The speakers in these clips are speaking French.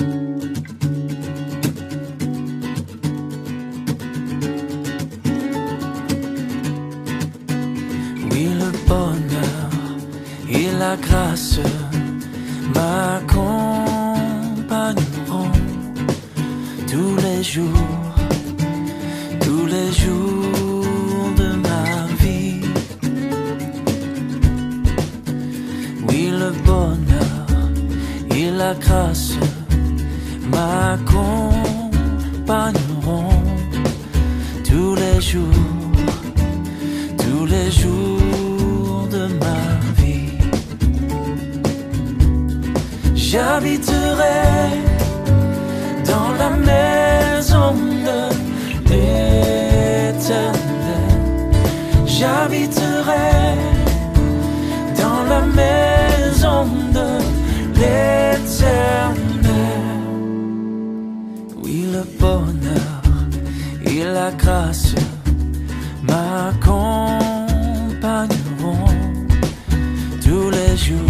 Oui, le bonheur et la grâce m'accompagneront tous les jours de ma vie. Oui, le bonheur et la grâce m'accompagneront tous les jours de ma vie. J'habiterai dans la maison de l'Éternel. J'habiterai dans la maison de l'Éternel. Oui, le bonheur et la grâce m'accompagneront tous les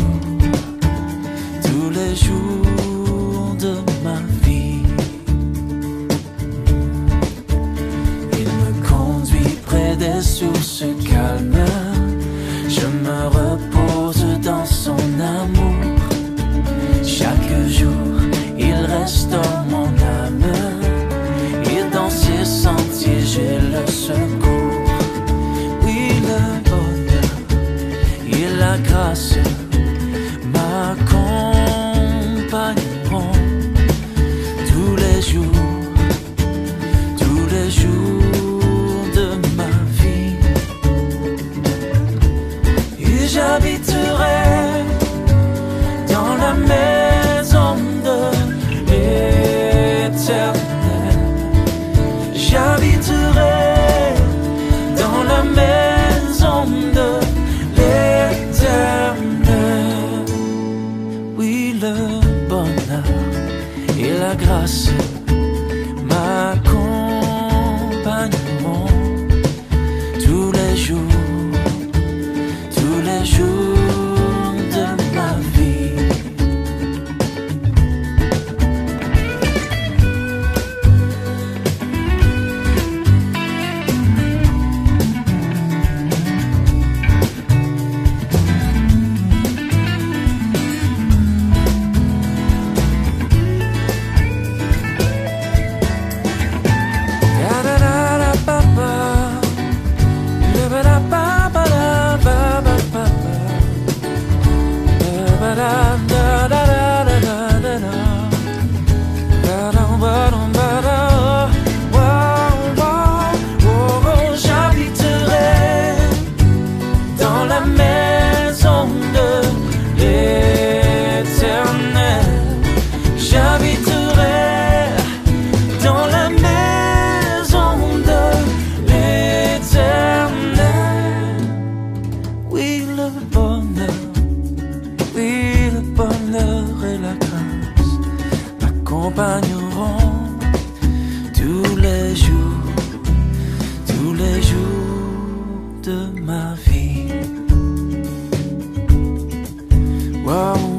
jours de ma vie. Il me conduit près des sources calmes, je me repose dans son amour. Chaque jour, il restaure mon âme, et dans ses sentiers j'ai le secours. Oui, le bonheur et la grâce m'accompagneront tous les jours de ma vie. Et j'habiterai dans la maison de l'Éternel. J'habiterai dans la maison de l'Éternel. Oui, le bonheur et la grâce m'accompagneront tous les jours de ma vie. M'accompagneront tous les jours de ma vie. Wow.